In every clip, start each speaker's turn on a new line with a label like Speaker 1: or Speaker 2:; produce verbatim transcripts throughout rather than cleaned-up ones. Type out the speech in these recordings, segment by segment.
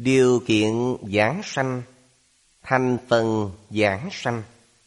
Speaker 1: Điều kiện giảng sanh, thành phần giảng sanh.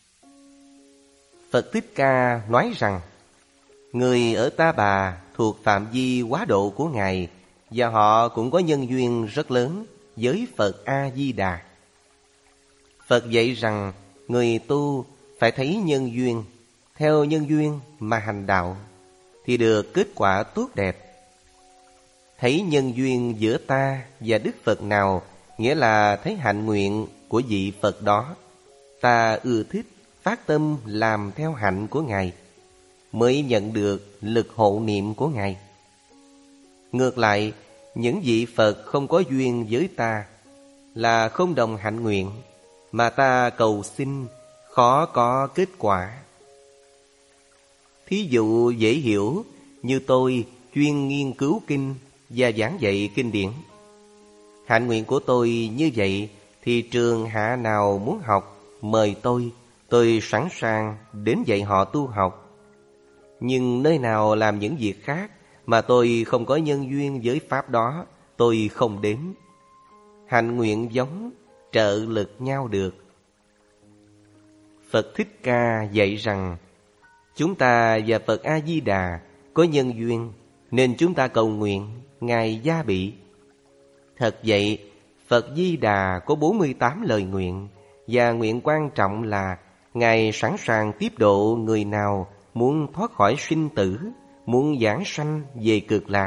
Speaker 1: Phật Thích Ca nói rằng, người ở Ta Bà thuộc phạm vi quá độ của Ngài, và họ cũng có nhân duyên rất lớn với Phật A-di-đà. Phật dạy rằng, người tu phải thấy nhân duyên, theo nhân duyên mà hành đạo, thì được kết quả tốt đẹp. Thấy nhân duyên giữa ta và Đức Phật nào, nghĩa là thấy hạnh nguyện của vị Phật đó. Ta ưa thích, phát tâm làm theo hạnh của Ngài, mới nhận được lực hộ niệm của Ngài. Ngược lại, những vị Phật không có duyên với ta, là không đồng hạnh nguyện, mà ta cầu xin khó có kết quả. Thí dụ dễ hiểu như tôi chuyên nghiên cứu kinh và giảng dạy kinh điển. Hạnh nguyện của tôi như vậy, thì trường hạ nào muốn học mời tôi, tôi sẵn sàng đến dạy họ tu học. Nhưng nơi nào làm những việc khác mà tôi không có nhân duyên với pháp đó, tôi không đến. Hạnh nguyện giống, trợ lực nhau được. Phật Thích Ca dạy rằng, chúng ta và Phật A-di-đà có nhân duyên, nên chúng ta cầu nguyện Ngài gia bị. Thật vậy, Phật Di Đà có bốn mươi tám lời nguyện, và nguyện quan trọng là Ngài sẵn sàng tiếp độ người nào muốn thoát khỏi sinh tử, muốn giảng sanh về cực lạc.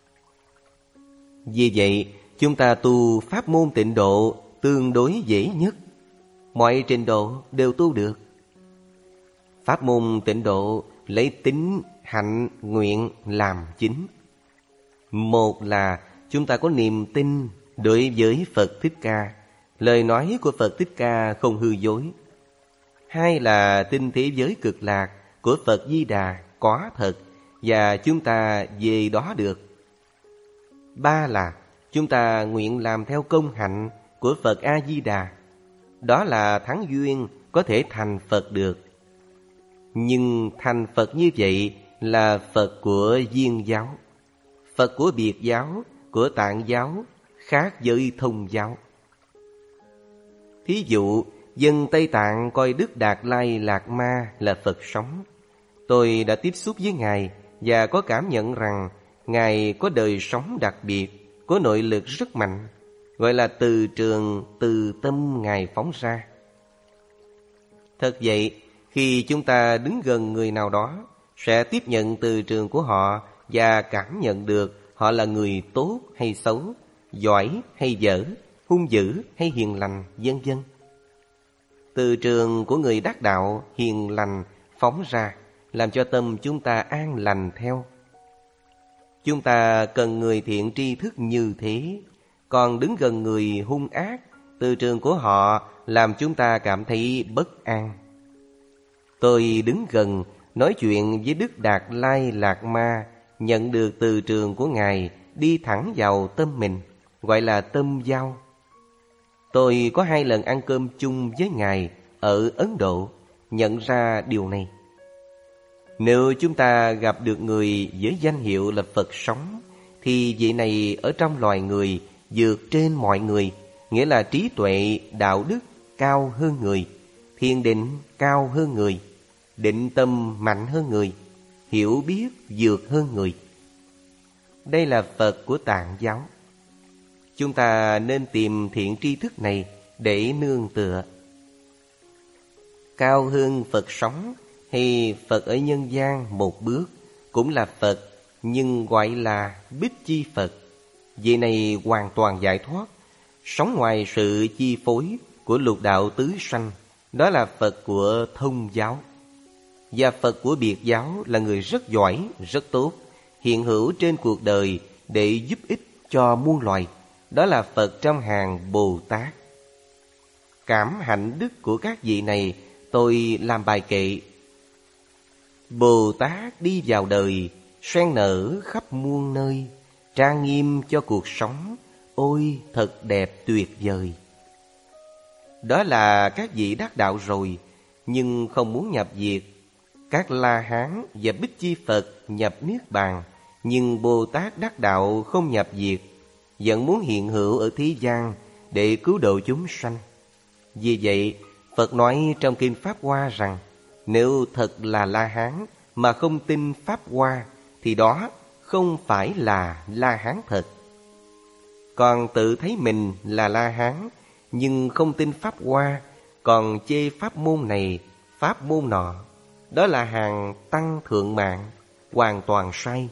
Speaker 1: Vì vậy, chúng ta tu pháp môn tịnh độ tương đối dễ nhất. Mọi trình độ đều tu được. Pháp môn tịnh độ lấy tín, hạnh, nguyện làm chính. Một là chúng ta có niềm tin đối với Phật Thích Ca, lời nói của Phật Thích Ca không hư dối. Hai là tin thế giới cực lạc của Phật Di Đà có thật, và chúng ta về đó được. Ba là chúng ta nguyện làm theo công hạnh của Phật A-di-đà. Đó là thắng duyên có thể thành Phật được. Nhưng thành Phật như vậy là Phật của Viên giáo. Phật của Biệt giáo, của Tạng giáo khác với Thông giáo. Thí dụ, dân Tây Tạng coi Đức Đạt Lai Lạt Ma là Phật sống. Tôi đã tiếp xúc với Ngài và có cảm nhận rằng Ngài có đời sống đặc biệt, có nội lực rất mạnh, gọi là từ trường từ tâm Ngài phóng ra. Thật vậy, khi chúng ta đứng gần người nào đó, sẽ tiếp nhận từ trường của họ và cảm nhận được họ là người tốt hay xấu, giỏi hay dở, hung dữ hay hiền lành, vân vân. Từ trường của người đắc đạo hiền lành phóng ra, làm cho tâm chúng ta an lành theo. Chúng ta cần người thiện tri thức như thế, còn đứng gần người hung ác, từ trường của họ làm chúng ta cảm thấy bất an. Tôi đứng gần, nói chuyện với Đức Đạt Lai Lạt Ma, nhận được từ trường của Ngài đi thẳng vào tâm mình, gọi là tâm giao. Tôi có hai lần ăn cơm chung với Ngài ở Ấn Độ, nhận ra điều này. Nếu chúng ta gặp được người với danh hiệu là Phật sống, thì vị này ở trong loài người vượt trên mọi người, nghĩa là trí tuệ, đạo đức cao hơn người, thiền định cao hơn người, định tâm mạnh hơn người, hiểu biết vượt hơn người. Đây là Phật của Tạng giáo. Chúng ta nên tìm thiện tri thức này để nương tựa. Cao hơn Phật sống hay Phật ở nhân gian một bước cũng là Phật, nhưng gọi là Bích Chi Phật. Vị này hoàn toàn giải thoát, sống ngoài sự chi phối của lục đạo tứ sanh. Đó là Phật của Thông giáo. Và Phật của Biệt giáo là người rất giỏi, rất tốt, hiện hữu trên cuộc đời để giúp ích cho muôn loài. Đó là Phật trong hàng Bồ Tát. Cảm hạnh đức của các vị này tôi làm bài kệ. Bồ Tát đi vào đời, sen nở khắp muôn nơi, trang nghiêm cho cuộc sống, ôi thật đẹp tuyệt vời. Đó là các vị đắc đạo rồi, nhưng không muốn nhập diệt. Các La Hán và Bích Chi Phật nhập Niết Bàn, nhưng Bồ Tát đắc đạo không nhập diệt. vẫn muốn hiện hữu ở thế gian để cứu độ chúng sanh. Vì vậy, Phật nói trong Kinh Pháp Hoa rằng nếu thật là La-hán mà không tin Pháp Hoa thì đó không phải là La-hán thật. Còn tự thấy mình là La-hán nhưng không tin Pháp Hoa, còn chê pháp môn này, pháp môn nọ, đó là hàng tăng thượng mạng, hoàn toàn sai.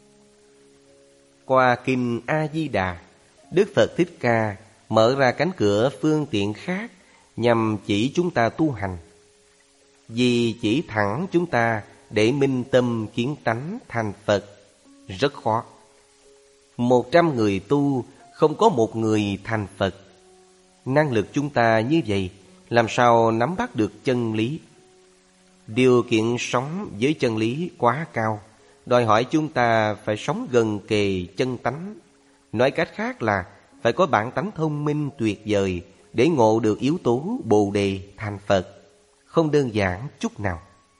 Speaker 1: Qua Kinh A-di-đà, Đức Phật Thích Ca mở ra cánh cửa phương tiện khác nhằm chỉ chúng ta tu hành. Vì chỉ thẳng chúng ta để minh tâm kiến tánh thành Phật rất khó. Một trăm người tu không có một người thành Phật. Năng lực chúng ta như vậy, làm sao nắm bắt được chân lý? Điều kiện sống với chân lý quá cao, đòi hỏi chúng ta phải sống gần kề chân tánh. Nói cách khác là phải có bản tánh thông minh tuyệt vời để ngộ được yếu tố Bồ Đề thành Phật. Không đơn giản chút nào.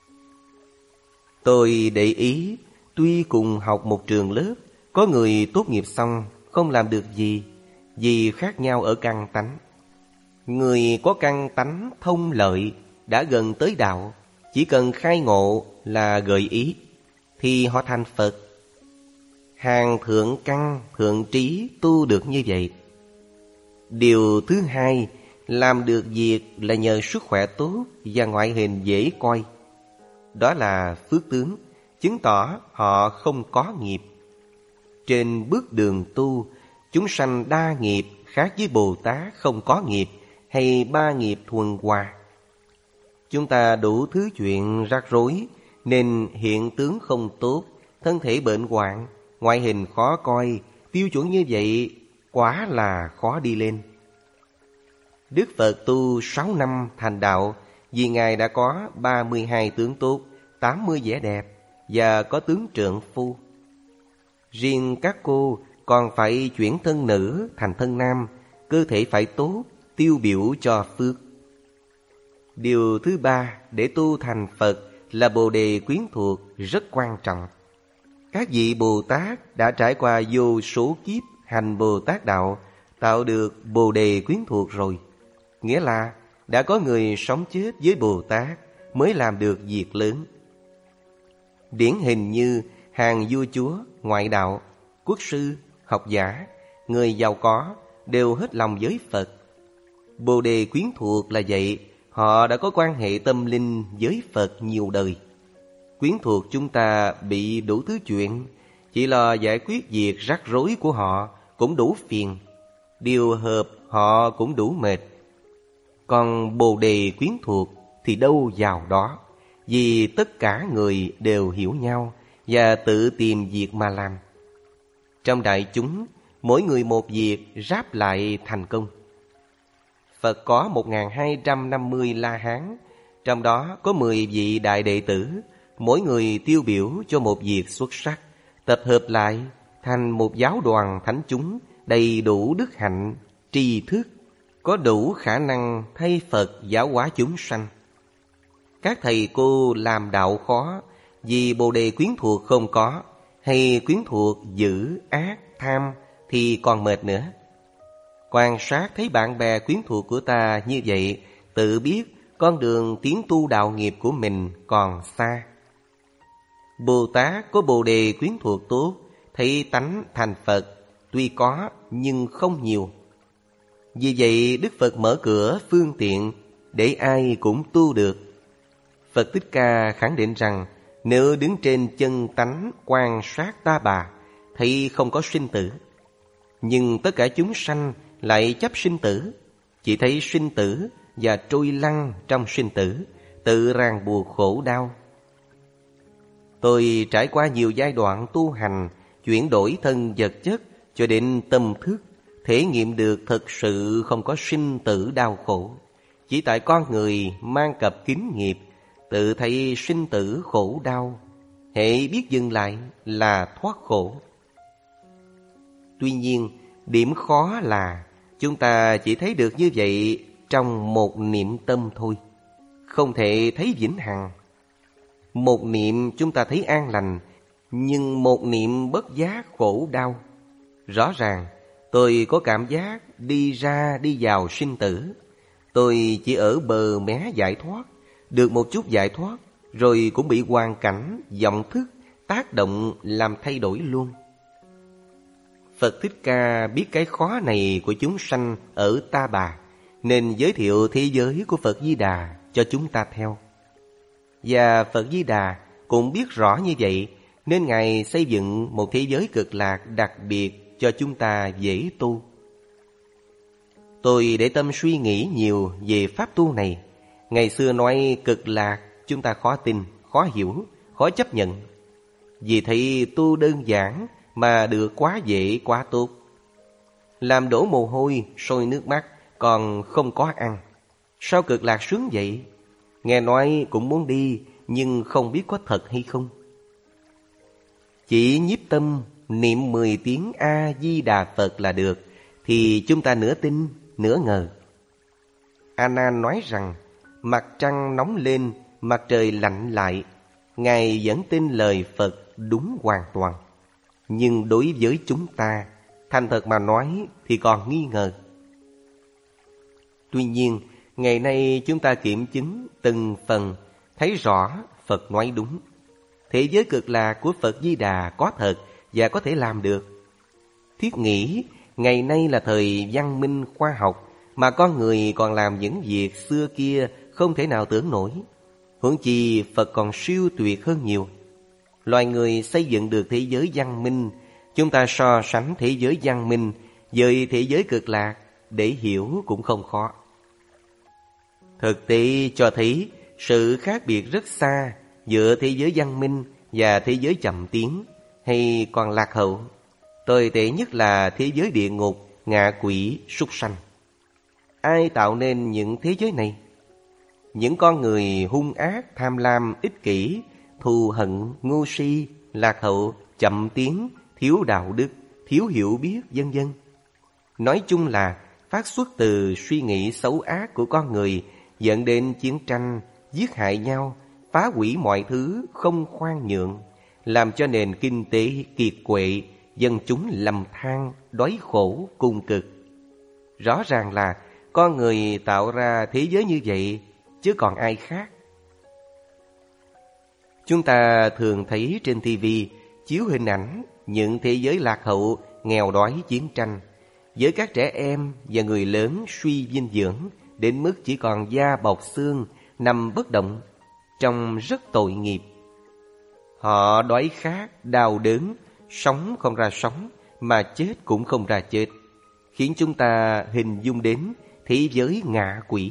Speaker 1: Tôi để ý, tuy cùng học một trường lớp, có người tốt nghiệp xong không làm được gì, vì khác nhau ở căn tánh. Người có căn tánh thông lợi đã gần tới đạo, chỉ cần khai ngộ là gợi ý thì họ thành Phật. Hàng thượng căn, thượng trí tu được như vậy. Điều thứ hai, làm được việc là nhờ sức khỏe tốt và ngoại hình dễ coi. Đó là phước tướng, chứng tỏ họ không có nghiệp. Trên bước đường tu, chúng sanh đa nghiệp khác với Bồ Tát không có nghiệp hay ba nghiệp thuần hòa. Chúng ta đủ thứ chuyện rắc rối nên hiện tướng không tốt, thân thể bệnh hoạn, ngoại hình khó coi. Tiêu chuẩn như vậy quả là khó đi lên. Đức Phật tu sáu năm thành đạo vì Ngài đã có ba mươi hai tướng tốt, tám mươi vẻ đẹp và có tướng trượng phu. Riêng các cô còn phải chuyển thân nữ thành thân nam, cơ thể phải tốt, tiêu biểu cho phước. Điều thứ ba để tu thành Phật là Bồ Đề quyến thuộc rất quan trọng. Các vị Bồ Tát đã trải qua vô số kiếp hành Bồ Tát đạo, tạo được Bồ Đề quyến thuộc rồi. Nghĩa là đã có người sống chết với Bồ Tát mới làm được việc lớn. Điển hình như hàng vua chúa, ngoại đạo, quốc sư, học giả, người giàu có đều hết lòng với Phật. Bồ Đề quyến thuộc là vậy, họ đã có quan hệ tâm linh với Phật nhiều đời. Quyến thuộc chúng ta bị đủ thứ chuyện, chỉ lo giải quyết việc rắc rối của họ cũng đủ phiền, điều hợp họ cũng đủ mệt. Còn Bồ Đề quyến thuộc thì đâu vào đó, vì tất cả người đều hiểu nhau và tự tìm việc mà làm. Trong đại chúng, mỗi người một việc ráp lại thành công. Phật có một nghìn hai trăm năm mươi La-hán, trong đó có mười vị đại đệ tử, mỗi người tiêu biểu cho một việc xuất sắc, tập hợp lại thành một giáo đoàn thánh chúng đầy đủ đức hạnh, tri thức, có đủ khả năng thay Phật giáo hóa chúng sanh. Các thầy cô làm đạo khó vì Bồ Đề quyến thuộc không có, hay quyến thuộc dữ, ác, tham thì còn mệt nữa. Quan sát thấy bạn bè quyến thuộc của ta như vậy, tự biết con đường tiến tu đạo nghiệp của mình còn xa. Bồ Tát có Bồ Đề quyến thuộc tốt, thấy tánh thành Phật, tuy có nhưng không nhiều. Vì vậy Đức Phật mở cửa phương tiện để ai cũng tu được. Phật Thích Ca khẳng định rằng nếu đứng trên chân tánh quan sát ta bà, thấy không có sinh tử. Nhưng tất cả chúng sanh lại chấp sinh tử, chỉ thấy sinh tử và trôi lăn trong sinh tử, tự ràng buộc khổ đau. Tôi trải qua nhiều giai đoạn tu hành, chuyển đổi thân vật chất cho đến tâm thức, thể nghiệm được thật sự không có sinh tử đau khổ. Chỉ tại con người mang cặp kính nghiệp, tự thấy sinh tử khổ đau, hễ biết dừng lại là thoát khổ. Tuy nhiên, điểm khó là chúng ta chỉ thấy được như vậy trong một niệm tâm thôi, không thể thấy vĩnh hằng. Một niệm chúng ta thấy an lành, nhưng một niệm bất giác khổ đau. Rõ ràng Tôi có cảm giác đi ra đi vào sinh tử. Tôi chỉ ở bờ mé giải thoát, được một chút giải thoát, rồi cũng bị hoàn cảnh, vọng thức tác động làm thay đổi luôn. Phật Thích Ca biết cái khó này của chúng sanh ở Ta Bà, nên giới thiệu thế giới của Phật Di Đà cho chúng ta theo. Và Phật Di Đà cũng biết rõ như vậy, nên Ngài xây dựng một thế giới cực lạc đặc biệt cho chúng ta dễ tu. Tôi để tâm suy nghĩ nhiều về pháp tu này. Ngày xưa nói cực lạc chúng ta khó tin, khó hiểu, khó chấp nhận. Vì thấy tu đơn giản mà được quá dễ, quá tốt. Làm đổ mồ hôi, sôi nước mắt, còn không có ăn. Sao cực lạc sướng vậy? Nghe nói cũng muốn đi, nhưng không biết có thật hay không. Chỉ nhiếp tâm niệm mười tiếng A-di-đà Phật là được, thì chúng ta nửa tin, nửa ngờ. A Nan nói rằng mặt trăng nóng lên, mặt trời lạnh lại, Ngài vẫn tin lời Phật đúng hoàn toàn. Nhưng đối với chúng ta, thành thật mà nói thì còn nghi ngờ. Tuy nhiên, ngày nay chúng ta kiểm chứng từng phần, thấy rõ Phật nói đúng. Thế giới cực lạc của Phật Di Đà có thật và có thể làm được. Thiết nghĩ ngày nay là thời văn minh khoa học, mà con người còn làm những việc xưa kia không thể nào tưởng nổi. Huống chi Phật còn siêu tuyệt hơn nhiều. Loài người xây dựng được thế giới văn minh, chúng ta so sánh thế giới văn minh với thế giới cực lạc để hiểu cũng không khó. Thực tế cho thấy sự khác biệt rất xa giữa thế giới văn minh và thế giới chậm tiến hay còn lạc hậu. Tồi tệ nhất là thế giới địa ngục, ngạ quỷ, súc sanh. Ai tạo nên những thế giới này? Những con người hung ác, tham lam, ích kỷ, thù hận, ngu si, lạc hậu, chậm tiến, thiếu đạo đức, thiếu hiểu biết, vân vân. Nói chung là phát xuất từ suy nghĩ xấu ác của con người, dẫn đến chiến tranh, giết hại nhau, phá hủy mọi thứ, không khoan nhượng, làm cho nền kinh tế kiệt quệ, dân chúng lầm than, đói khổ, cùng cực. Rõ ràng là con người tạo ra thế giới như vậy, chứ còn ai khác. Chúng ta thường thấy trên ti vi chiếu hình ảnh những thế giới lạc hậu, nghèo đói, chiến tranh, với các trẻ em và người lớn suy dinh dưỡng đến mức chỉ còn da bọc xương, nằm bất động, trông rất tội nghiệp. Họ đói khát, đau đớn, sống không ra sống, mà chết cũng không ra chết, khiến chúng ta hình dung đến thế giới ngạ quỷ.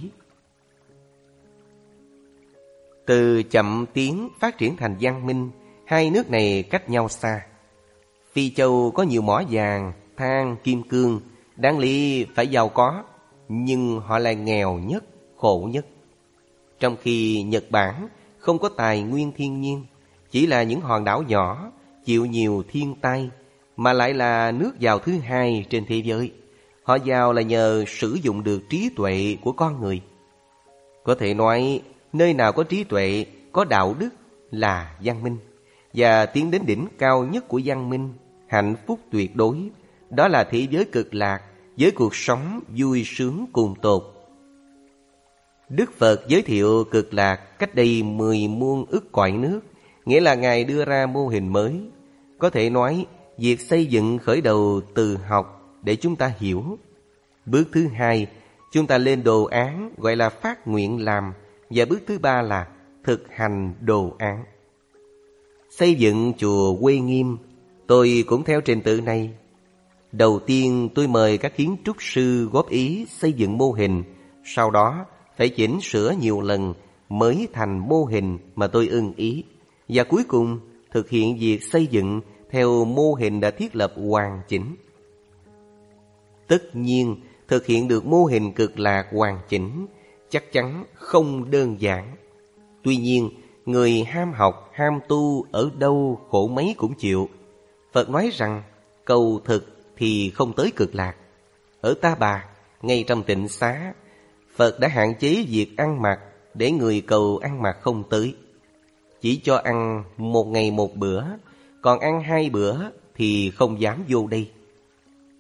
Speaker 1: Từ chậm tiến phát triển thành văn minh, hai nước này cách nhau xa. Phi Châu có nhiều mỏ vàng, than, kim cương, đáng lý phải giàu có, nhưng họ lại nghèo nhất, khổ nhất. Trong khi Nhật Bản không có tài nguyên thiên nhiên, chỉ là những hòn đảo nhỏ, chịu nhiều thiên tai, mà lại là nước giàu thứ hai trên thế giới. Họ giàu là nhờ sử dụng được trí tuệ của con người. Có thể nói, nơi nào có trí tuệ, có đạo đức là văn minh. Và tiến đến đỉnh cao nhất của văn minh, hạnh phúc tuyệt đối, đó là thế giới cực lạc với cuộc sống vui sướng cùng tột. Đức Phật giới thiệu cực lạc cách đây mười muôn ức cõi nước, nghĩa là Ngài đưa ra mô hình mới. Có thể nói, việc xây dựng khởi đầu từ học để chúng ta hiểu. Bước thứ hai, chúng ta lên đồ án gọi là phát nguyện làm. Và bước thứ ba là thực hành đồ án. Xây dựng chùa Quê Nghiêm, tôi cũng theo trình tự này. Đầu tiên tôi mời các kiến trúc sư góp ý xây dựng mô hình, sau đó phải chỉnh sửa nhiều lần mới thành mô hình mà tôi ưng ý. Và cuối cùng thực hiện việc xây dựng theo mô hình đã thiết lập hoàn chỉnh. Tất nhiên, thực hiện được mô hình cực lạc hoàn chỉnh chắc chắn không đơn giản. Tuy nhiên, người ham học, ham tu ở đâu khổ mấy cũng chịu. Phật nói rằng, cầu thực thì không tới cực lạc. Ở Ta Bà, ngay trong tịnh xá, Phật đã hạn chế việc ăn mặc để người cầu ăn mặc không tới. Chỉ cho ăn một ngày một bữa, còn ăn hai bữa thì không dám vô đây.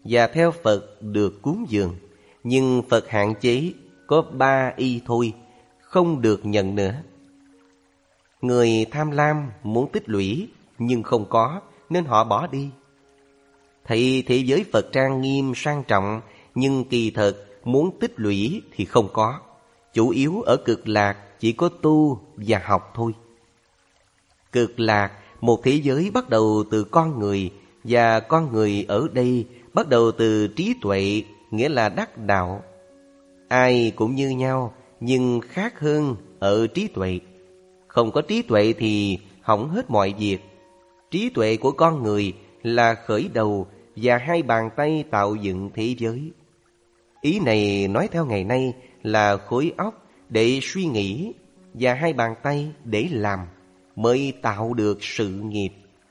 Speaker 1: và theo Phật được cúng dường. Nhưng Phật hạn chế có ba y thôi, không được nhận nữa. Người tham lam muốn tích lũy nhưng không có, nên họ bỏ đi. Thấy thế giới Phật trang nghiêm sang trọng, nhưng kỳ thực muốn tích lũy thì không có. Chủ yếu ở Cực Lạc chỉ có tu và học thôi. Cực Lạc, một thế giới bắt đầu từ con người, và con người ở đây bắt đầu từ trí tuệ, nghĩa là đắc đạo. Ai cũng như nhau, nhưng khác hơn ở trí tuệ. Không có trí tuệ thì hỏng hết mọi việc. Trí tuệ của con người là khởi đầu, và hai bàn tay tạo dựng thế giới. Ý này nói theo ngày nay là khối óc để suy nghĩ và hai bàn tay để làm mới tạo được sự nghiệp.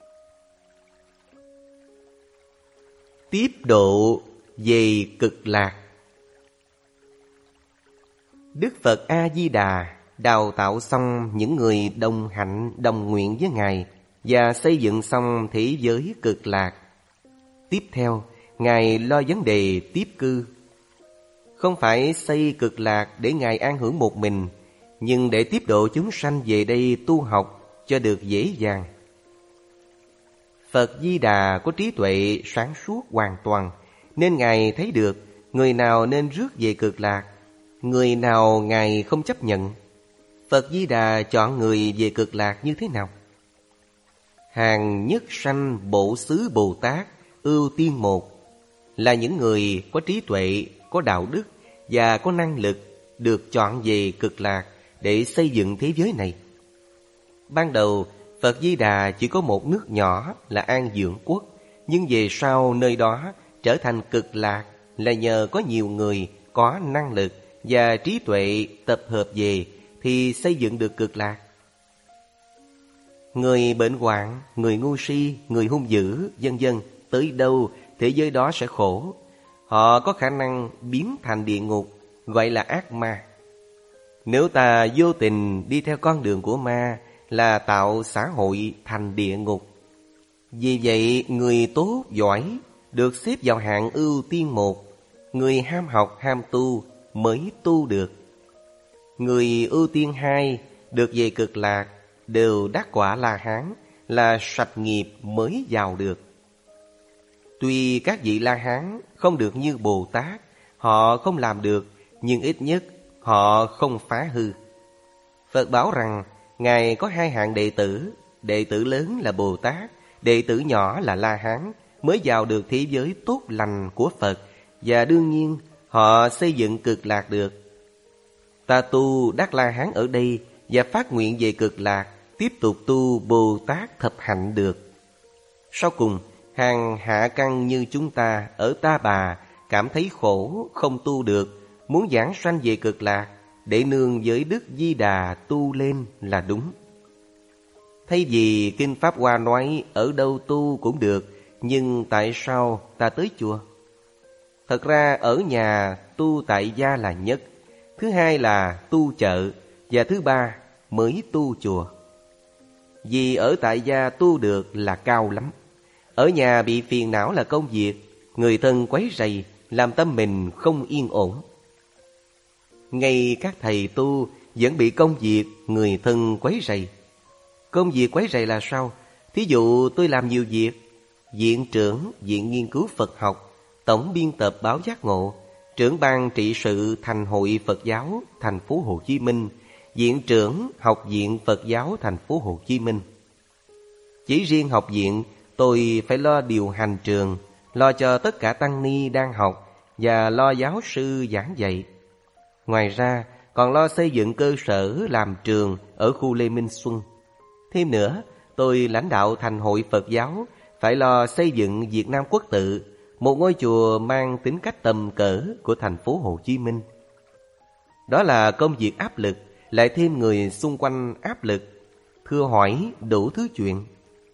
Speaker 1: Tiếp độ về Cực Lạc. Đức Phật A-di-đà đào tạo xong những người đồng hạnh đồng nguyện với Ngài và xây dựng xong thế giới Cực Lạc. Tiếp theo, Ngài lo vấn đề tiếp cư. Không phải xây Cực Lạc để Ngài an hưởng một mình, nhưng để tiếp độ chúng sanh về đây tu học cho được dễ dàng. Phật Di Đà có trí tuệ sáng suốt hoàn toàn, nên Ngài thấy được người nào nên rước về Cực Lạc, người nào Ngài không chấp nhận. Phật Di Đà chọn người về Cực Lạc như thế nào? Hàng nhất sanh Bổ Xứ Bồ Tát ưu tiên một là những người có trí tuệ, có đạo đức và có năng lực được chọn về Cực Lạc để xây dựng thế giới này. Ban đầu, Phật Di Đà chỉ có một nước nhỏ là An Dưỡng Quốc, nhưng về sau nơi đó trở thành Cực Lạc là nhờ có nhiều người có năng lực và trí tuệ tập hợp về thì xây dựng được Cực Lạc. Người bệnh hoạn, người ngu si, người hung dữ, vân vân, tới đâu thế giới đó sẽ khổ. Họ có khả năng biến thành địa ngục, gọi là ác ma. Nếu ta vô tình đi theo con đường của ma là tạo xã hội thành địa ngục. Vì vậy, người tốt, giỏi được xếp vào hạng ưu tiên một. Người ham học, ham tu mới tu được. Người ưu tiên hai được về Cực Lạc đều đắc quả La Hán, là sạch nghiệp mới vào được. Tuy các vị La Hán không được như Bồ Tát, họ không làm được, nhưng ít nhất họ không phá hư. Phật bảo rằng Ngài có hai hạng đệ tử, đệ tử lớn là Bồ Tát, đệ tử nhỏ là La Hán, mới vào được thế giới tốt lành của Phật, và đương nhiên họ xây dựng Cực Lạc được. Ta tu đắc La Hán ở đây và phát nguyện về Cực Lạc, tiếp tục tu Bồ Tát thập hạnh được. Sau cùng, hàng hạ căn như chúng ta ở Ta Bà cảm thấy khổ, không tu được, muốn giảng sanh về Cực Lạc để nương với Đức Di Đà tu lên là đúng. Thay vì Kinh Pháp Hoa nói ở đâu tu cũng được, nhưng tại sao ta tới chùa? Thật ra ở nhà tu tại gia là nhất, thứ hai là tu chợ, và thứ ba mới tu chùa. Vì ở tại gia tu được là cao lắm. Ở nhà bị phiền não là công việc, người thân quấy rầy, làm tâm mình không yên ổn. Ngay các thầy tu vẫn bị công việc, người thân quấy rầy. Công việc quấy rầy là sao? Thí dụ tôi làm nhiều việc: viện trưởng Viện Nghiên cứu Phật học, tổng biên tập báo Giác Ngộ, trưởng ban trị sự Thành hội Phật giáo thành phố Hồ Chí Minh, viện trưởng Học viện Phật giáo thành phố Hồ Chí Minh. Chỉ riêng học viện, tôi phải lo điều hành trường, lo cho tất cả tăng ni đang học và lo giáo sư giảng dạy. Ngoài ra, còn lo xây dựng cơ sở làm trường ở khu Lê Minh Xuân. Thêm nữa, tôi lãnh đạo Thành hội Phật giáo phải lo xây dựng Việt Nam Quốc tự, một ngôi chùa mang tính cách tầm cỡ của thành phố Hồ Chí Minh. Đó là công việc áp lực, lại thêm người xung quanh áp lực, thưa hỏi đủ thứ chuyện.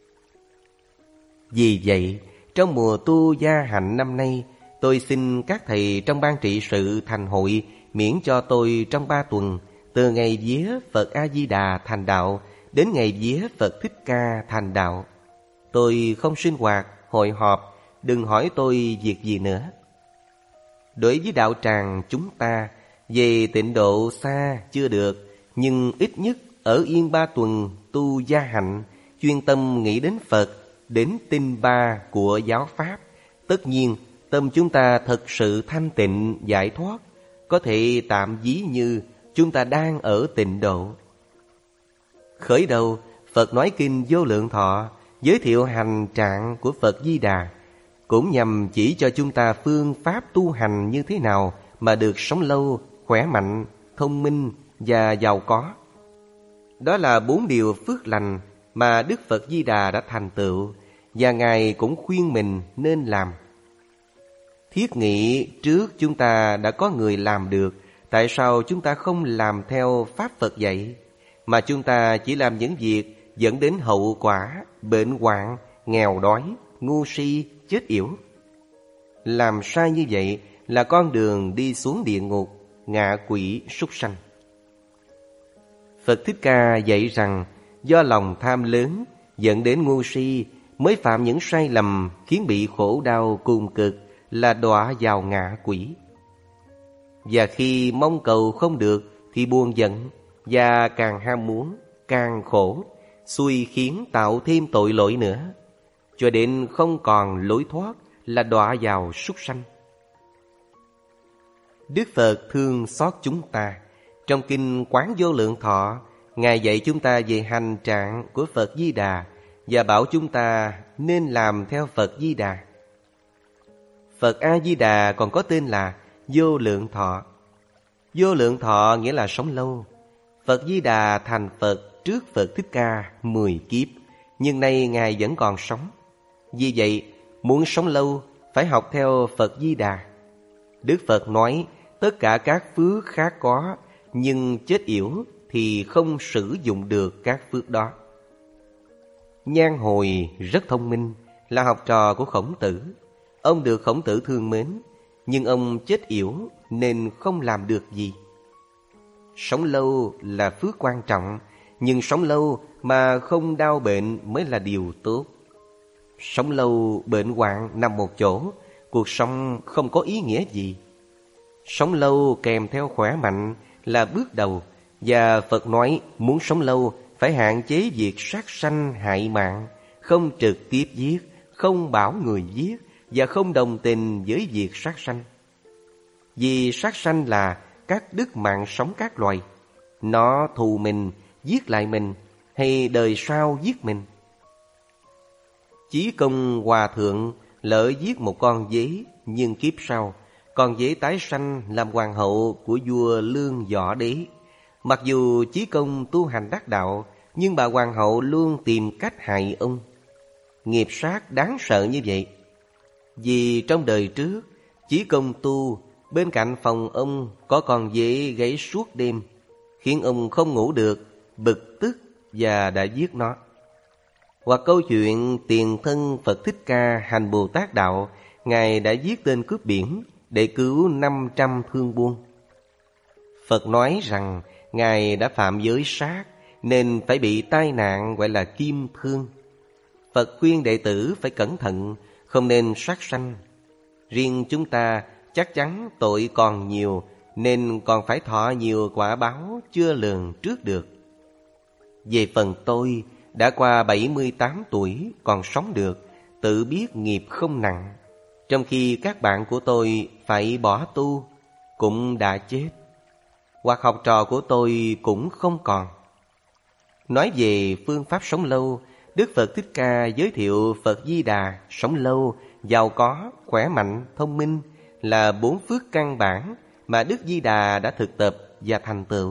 Speaker 1: Vì vậy, trong mùa tu gia hạnh năm nay, tôi xin các thầy trong ban trị sự Thành hội miễn cho tôi trong ba tuần, từ ngày vía Phật A-di-đà thành đạo đến ngày vía Phật Thích Ca thành đạo, tôi không sinh hoạt, hội họp đừng hỏi tôi việc gì nữa. Đối với đạo tràng chúng ta, về tịnh độ xa chưa được, nhưng ít nhất ở yên ba tuần tu gia hạnh, chuyên tâm nghĩ đến Phật, đến tinh ba của giáo Pháp. Tất nhiên, tâm chúng ta thật sự thanh tịnh, giải thoát, có thể tạm ví như chúng ta đang ở tịnh độ. Khởi đầu, Phật nói kinh Vô Lượng Thọ, giới thiệu hành trạng của Phật Di Đà, cũng nhằm chỉ cho chúng ta phương pháp tu hành như thế nào mà được sống lâu, khỏe mạnh, thông minh và giàu có. Đó là bốn điều phước lành mà Đức Phật Di Đà đã thành tựu, và Ngài cũng khuyên mình nên làm. Thiết nghĩ trước chúng ta đã có người làm được, tại sao chúng ta không làm theo Pháp Phật dạy, mà chúng ta chỉ làm những việc dẫn đến hậu quả, bệnh hoạn, nghèo đói, ngu si, chết yểu. Làm sai như vậy là con đường đi xuống địa ngục, ngạ quỷ, súc sanh. Phật Thích Ca dạy rằng do lòng tham lớn dẫn đến ngu si mới phạm những sai lầm khiến bị khổ đau cùng cực, là đọa vào ngạ quỷ. Và khi mong cầu không được thì buồn giận, và càng ham muốn, càng khổ, xui khiến tạo thêm tội lỗi nữa, cho đến không còn lối thoát, là đọa vào súc sanh. Đức Phật thương xót chúng ta. Trong kinh Quán Vô Lượng Thọ, Ngài dạy chúng ta về hành trạng của Phật Di Đà và bảo chúng ta nên làm theo Phật Di Đà. Phật A-di-đà còn có tên là Vô Lượng Thọ. Vô Lượng Thọ nghĩa là sống lâu. Phật Di Đà thành Phật trước Phật Thích Ca mười kiếp, nhưng nay Ngài vẫn còn sống. Vì vậy, muốn sống lâu phải học theo Phật Di Đà. Đức Phật nói tất cả các phước khác có, nhưng chết yểu thì không sử dụng được các phước đó. Nhan Hồi rất thông minh, là học trò của Khổng Tử. Ông được Khổng Tử thương mến, nhưng ông chết yểu nên không làm được gì. Sống lâu là phước quan trọng, nhưng sống lâu mà không đau bệnh mới là điều tốt. Sống lâu bệnh hoạn nằm một chỗ, cuộc sống không có ý nghĩa gì. Sống lâu kèm theo khỏe mạnh là bước đầu, và Phật nói muốn sống lâu phải hạn chế việc sát sanh hại mạng, không trực tiếp giết, không bảo người giết, và không đồng tình với việc sát sanh. Vì sát sanh là cắt đứt mạng sống các loài. Nó thù mình, giết lại mình, hay đời sau giết mình. Chí Công Hòa Thượng lỡ giết một con dế, nhưng kiếp sau con dế tái sanh làm hoàng hậu của vua Lương Võ Đế. Mặc dù Chí Công tu hành đắc đạo, nhưng bà hoàng hậu luôn tìm cách hại ông. Nghiệp sát đáng sợ như vậy. Vì trong đời trước, Chí Công tu, bên cạnh phòng ông có con dế gáy suốt đêm, khiến ông không ngủ được, bực tức và đã giết nó. Hoặc câu chuyện tiền thân Phật Thích Ca hành Bồ Tát đạo, Ngài đã giết tên cướp biển để cứu năm trăm thương buôn. Phật nói rằng Ngài đã phạm giới sát nên phải bị tai nạn gọi là kim thương. Phật khuyên đệ tử phải cẩn thận, không nên sát sanh. Riêng chúng ta chắc chắn tội còn nhiều, nên còn phải thọ nhiều quả báo chưa lường trước được. Về phần tôi, đã qua bảy mươi tám tuổi còn sống được, tự biết nghiệp không nặng, trong khi các bạn của tôi phải bỏ tu, cũng đã chết, hoặc học trò của tôi cũng không còn. Nói về phương pháp sống lâu, Đức Phật Thích Ca giới thiệu Phật Di Đà sống lâu, giàu có, khỏe mạnh, thông minh là bốn phước căn bản mà Đức Di Đà đã thực tập và thành tựu.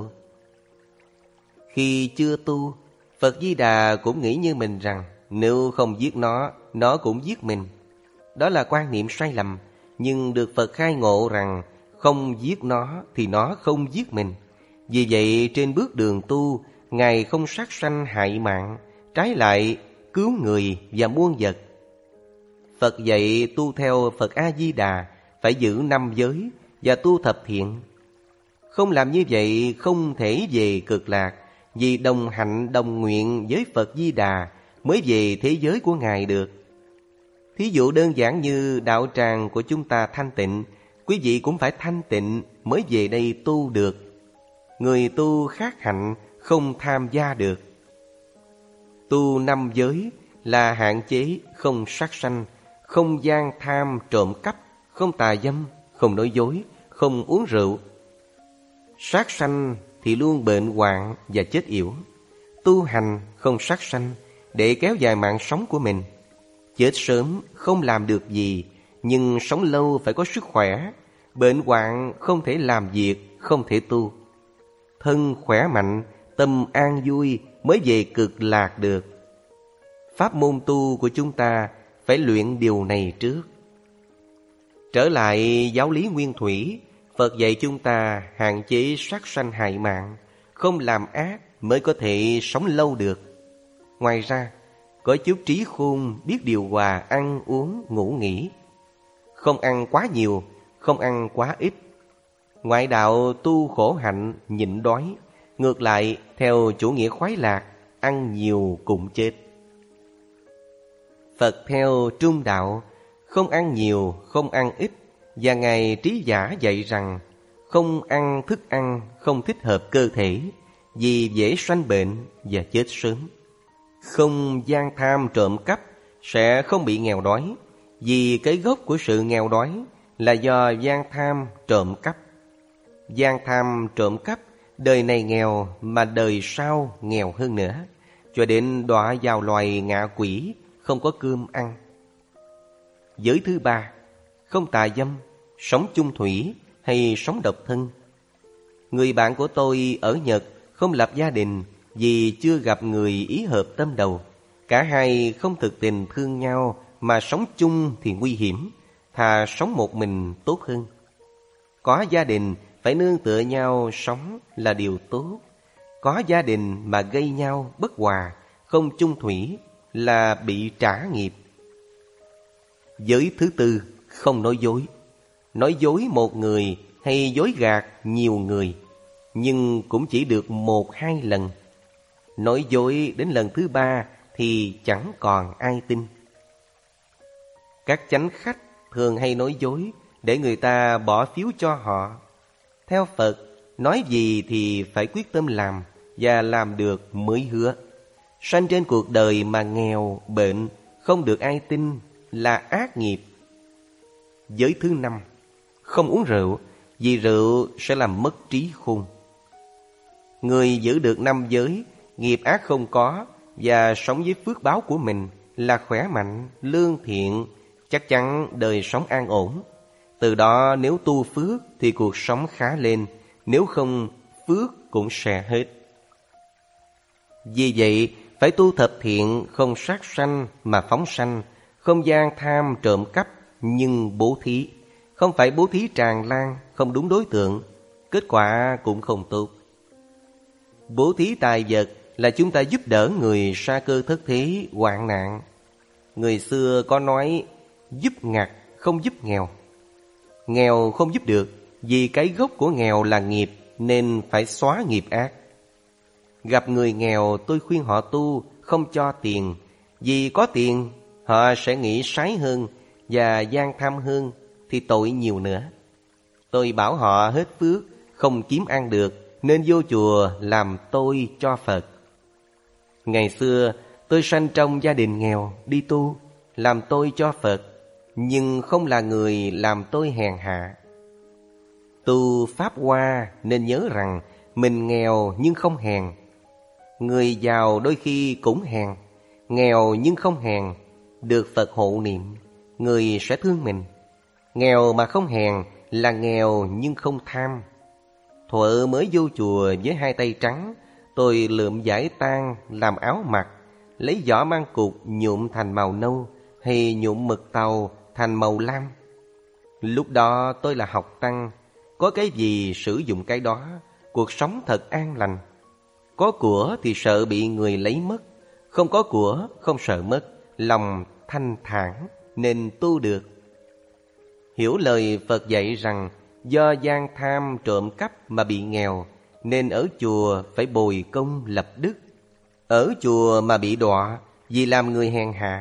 Speaker 1: Khi chưa tu, Phật Di Đà cũng nghĩ như mình rằng nếu không giết nó, nó cũng giết mình. Đó là quan niệm sai lầm, nhưng được Phật khai ngộ rằng không giết nó thì nó không giết mình. Vì vậy trên bước đường tu, Ngài không sát sanh hại mạng, trái lại cứu người và muôn vật. Phật dạy tu theo Phật A-di-đà phải giữ năm giới và tu thập thiện. Không làm như vậy không thể về cực lạc, vì đồng hạnh đồng nguyện với Phật Di Đà mới về thế giới của Ngài được. Thí dụ đơn giản như đạo tràng của chúng ta thanh tịnh, quý vị cũng phải thanh tịnh mới về đây tu được. Người tu khác hạnh không tham gia được. Tu năm giới là hạn chế không sát sanh, không gian tham trộm cắp, không tà dâm, không nói dối, không uống rượu. Sát sanh thì luôn bệnh hoạn và chết yểu. Tu hành không sát sanh để kéo dài mạng sống của mình. Chết sớm không làm được gì, nhưng sống lâu phải có sức khỏe. Bệnh hoạn không thể làm việc, không thể tu. Thân khỏe mạnh, tâm an vui mới về cực lạc được. Pháp môn tu của chúng ta phải luyện điều này trước. Trở lại giáo lý nguyên thủy, Phật dạy chúng ta hạn chế sát sanh hại mạng, không làm ác mới có thể sống lâu được. Ngoài ra, có chút trí khôn biết điều hòa ăn uống ngủ nghỉ. Không ăn quá nhiều, không ăn quá ít. Ngoại đạo tu khổ hạnh nhịn đói, ngược lại theo chủ nghĩa khoái lạc, ăn nhiều cũng chết. Phật theo trung đạo, không ăn nhiều, không ăn ít. Và Ngài Trí Giả dạy rằng không ăn thức ăn không thích hợp cơ thể, vì dễ sanh bệnh và chết sớm. Không gian tham trộm cắp sẽ không bị nghèo đói, vì cái gốc của sự nghèo đói là do gian tham trộm cắp. Gian tham trộm cắp, đời này nghèo mà đời sau nghèo hơn nữa, cho đến đọa vào loài ngạ quỷ, không có cơm ăn. Giới thứ ba, không tà dâm, sống chung thủy hay sống độc thân. Người bạn của tôi ở Nhật không lập gia đình vì chưa gặp người ý hợp tâm đầu. Cả hai không thực tình thương nhau mà sống chung thì nguy hiểm, thà sống một mình tốt hơn. Có gia đình phải nương tựa nhau sống là điều tốt. Có gia đình mà gây nhau bất hòa, không chung thủy là bị trả nghiệp. Giới thứ tư, không nói dối. Nói dối một người hay dối gạt nhiều người, nhưng cũng chỉ được một hai lần. Nói dối đến lần thứ ba thì chẳng còn ai tin. Các chánh khách thường hay nói dối để người ta bỏ phiếu cho họ. Theo Phật, nói gì thì phải quyết tâm làm, và làm được mới hứa. Sanh trên cuộc đời mà nghèo, bệnh, không được ai tin là ác nghiệp. Giới thứ năm, không uống rượu, vì rượu sẽ làm mất trí khôn. Người giữ được năm giới, nghiệp ác không có, và sống với phước báo của mình là khỏe mạnh, lương thiện, chắc chắn đời sống an ổn. Từ đó nếu tu phước thì cuộc sống khá lên, nếu không phước cũng sẽ hết. Vì vậy phải tu thập thiện, không sát sanh mà phóng sanh, không gian tham trộm cắp nhưng bố thí. Không phải bố thí tràn lan, không đúng đối tượng, kết quả cũng không tốt. Bố thí tài vật là chúng ta giúp đỡ người sa cơ thất thế, hoạn nạn. Người xưa có nói giúp ngặt không giúp nghèo. Nghèo không giúp được, vì cái gốc của nghèo là nghiệp, nên phải xóa nghiệp ác. Gặp người nghèo tôi khuyên họ tu, không cho tiền. Vì có tiền họ sẽ nghĩ sái hơn và gian tham hơn, thì tội nhiều nữa. Tôi bảo họ hết phước, không kiếm ăn được, nên vô chùa làm tôi cho Phật. Ngày xưa tôi sanh trong gia đình nghèo, đi tu, làm tôi cho Phật, nhưng không là người làm tôi hèn hạ. Tu Pháp Hoa nên nhớ rằng mình nghèo nhưng không hèn. Người giàu đôi khi cũng hèn, nghèo nhưng không hèn, được Phật hộ niệm, người sẽ thương mình. Nghèo mà không hèn là nghèo nhưng không tham. Thuở mới vô chùa với hai tay trắng, tôi lượm vải tang làm áo mặc, lấy vỏ măng cụt nhuộm thành màu nâu, hay nhuộm mực tàu thành màu lam. Lúc đó tôi là học tăng, có cái gì sử dụng cái đó, cuộc sống thật an lành. Có của thì sợ bị người lấy mất, không có của không sợ mất, lòng thanh thản nên tu được. Hiểu lời Phật dạy rằng do gian tham trộm cắp mà bị nghèo, nên ở chùa phải bồi công lập đức. Ở chùa mà bị đọa vì làm người hèn hạ,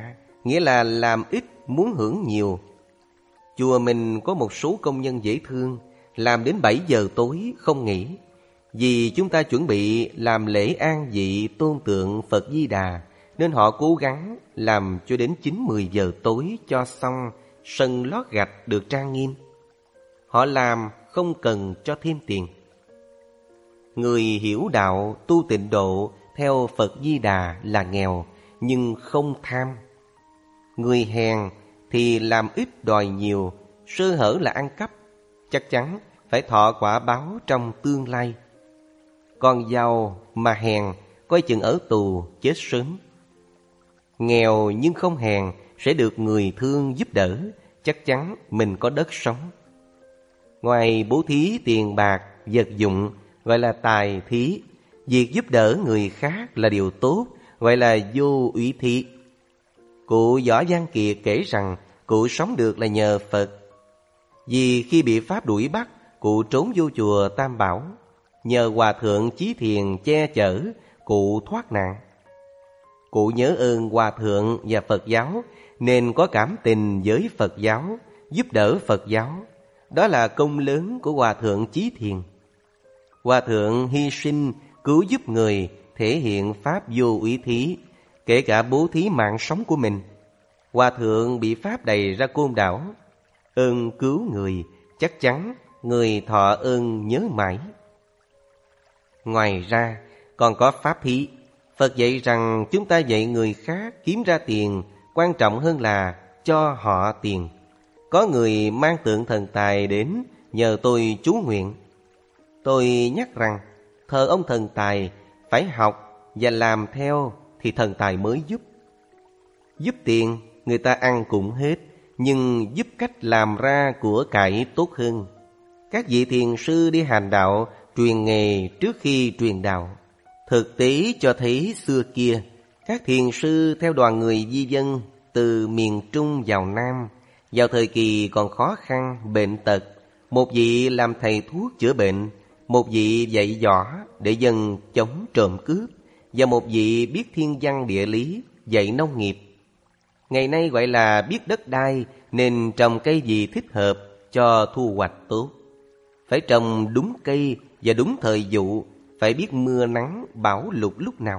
Speaker 1: nghĩa là làm ít muốn hưởng nhiều. Chùa mình có một số công nhân dễ thương, làm đến bảy giờ tối không nghỉ. Vì chúng ta chuẩn bị làm lễ an vị tôn tượng Phật Di Đà, nên họ cố gắng làm cho đến chín mười giờ tối cho xong, sân lót gạch được trang nghiêm. Họ làm không cần cho thêm tiền. Người hiểu đạo tu tịnh độ theo Phật Di Đà là nghèo nhưng không tham. Người hèn thì làm ít đòi nhiều, sơ hở là ăn cắp, chắc chắn phải thọ quả báo trong tương lai. Còn giàu mà hèn, coi chừng ở tù chết sớm. Nghèo nhưng không hèn sẽ được người thương giúp đỡ, chắc chắn mình có đất sống. Ngoài bố thí tiền bạc, vật dụng gọi là tài thí, việc giúp đỡ người khác là điều tốt, gọi là vô úy thí. Cụ Võ Văn Kiệt kể rằng cụ sống được là nhờ Phật. Vì khi bị Pháp đuổi bắt, cụ trốn vô chùa Tam Bảo. Nhờ Hòa Thượng Chí Thiền che chở, cụ thoát nạn. Cụ nhớ ơn Hòa Thượng và Phật giáo, nên có cảm tình với Phật giáo, giúp đỡ Phật giáo. Đó là công lớn của Hòa Thượng Chí Thiền. Hòa Thượng hy sinh cứu giúp người, thể hiện Pháp vô úy thí, kể cả bố thí mạng sống của mình. Hòa Thượng bị Pháp đày ra Côn Đảo. Ơn cứu người, chắc chắn người thọ ơn nhớ mãi. Ngoài ra còn có pháp thí. Phật dạy rằng chúng ta dạy người khác kiếm ra tiền, quan trọng hơn là cho họ tiền. Có người mang tượng thần tài đến nhờ tôi chú nguyện. Tôi nhắc rằng thờ ông thần tài phải học và làm theo thì thần tài mới giúp. Giúp tiền người ta ăn cũng hết, nhưng giúp cách làm ra của cải tốt hơn. Các vị thiền sư đi hành đạo truyền nghề trước khi truyền đạo. Thực tế cho thấy xưa kia, các thiền sư theo đoàn người di dân từ miền Trung vào Nam, vào thời kỳ còn khó khăn, bệnh tật, một vị làm thầy thuốc chữa bệnh, một vị dạy võ để dân chống trộm cướp, và một vị biết thiên văn địa lý, dạy nông nghiệp. Ngày nay gọi là biết đất đai, nên trồng cây gì thích hợp cho thu hoạch tốt. Phải trồng đúng cây và đúng thời vụ, phải biết mưa nắng bão lụt lúc nào.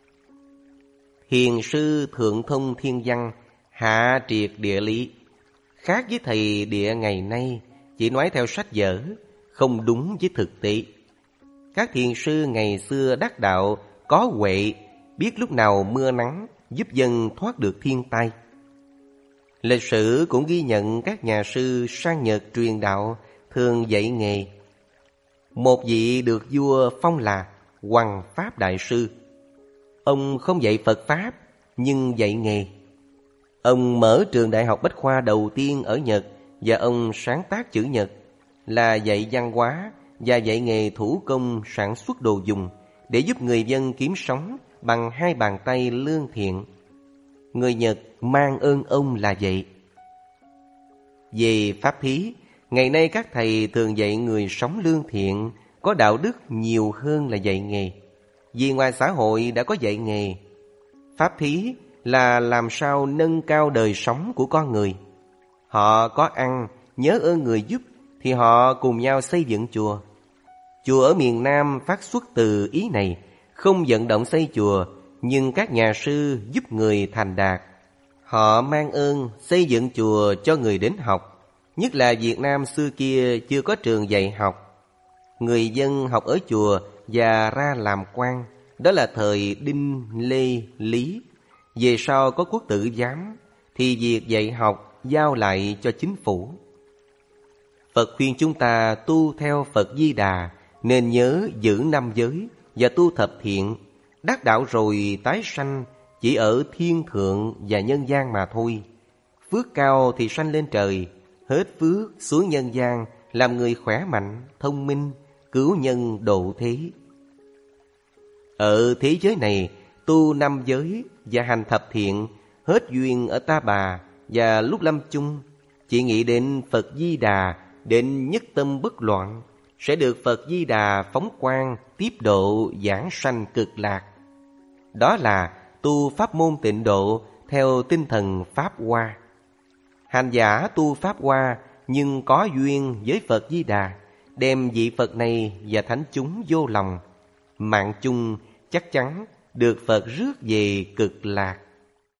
Speaker 1: Thiền sư thượng thông thiên văn, hạ triệt địa lý. Khác với thầy địa ngày nay, chỉ nói theo sách vở, không đúng với thực tế. Các thiền sư ngày xưa đắc đạo có huệ, biết lúc nào mưa nắng, giúp dân thoát được thiên tai. Lịch sử cũng ghi nhận các nhà sư sang Nhật truyền đạo thường dạy nghề. Một vị được vua phong là Hoằng Pháp Đại Sư. Ông không dạy Phật Pháp, nhưng dạy nghề. Ông mở trường đại học Bách Khoa đầu tiên ở Nhật, và ông sáng tác chữ Nhật, là dạy văn hóa và dạy nghề thủ công sản xuất đồ dùng, để giúp người dân kiếm sống bằng hai bàn tay lương thiện. Người Nhật mang ơn ông là vậy. Về pháp thí, ngày nay các thầy thường dạy người sống lương thiện, có đạo đức nhiều hơn là dạy nghề. Vì ngoài xã hội đã có dạy nghề. Pháp thí là làm sao nâng cao đời sống của con người. Họ có ăn, nhớ ơn người giúp, thì họ cùng nhau xây dựng chùa. Chùa ở miền Nam phát xuất từ ý này, không vận động xây chùa, nhưng các nhà sư giúp người thành đạt. Họ mang ơn xây dựng chùa cho người đến học. Nhất là Việt Nam xưa kia chưa có trường dạy học. Người dân học ở chùa và ra làm quan. Đó là thời Đinh, Lê, Lý. Về sau có quốc tử giám, thì việc dạy học giao lại cho chính phủ. Phật khuyên chúng ta tu theo Phật Di Đà, nên nhớ giữ năm giới và tu thập thiện. Đắc đạo rồi tái sanh chỉ ở thiên thượng và nhân gian mà thôi. Phước cao thì sanh lên trời, hết phước xuống nhân gian, làm người khỏe mạnh, thông minh, cứu nhân độ thế. Ở thế giới này, tu năm giới và hành thập thiện, hết duyên ở Ta Bà, và lúc lâm chung chỉ nghĩ đến Phật Di Đà, đến nhất tâm bất loạn, sẽ được Phật Di Đà phóng quang tiếp độ giảng sanh cực lạc. Đó là tu pháp môn tịnh độ theo tinh thần Pháp Hoa. Hành giả tu Pháp Hoa nhưng có duyên với Phật Di Đà, đem vị Phật này và thánh chúng vô lòng, mạng chung chắc chắn được Phật rước về cực lạc.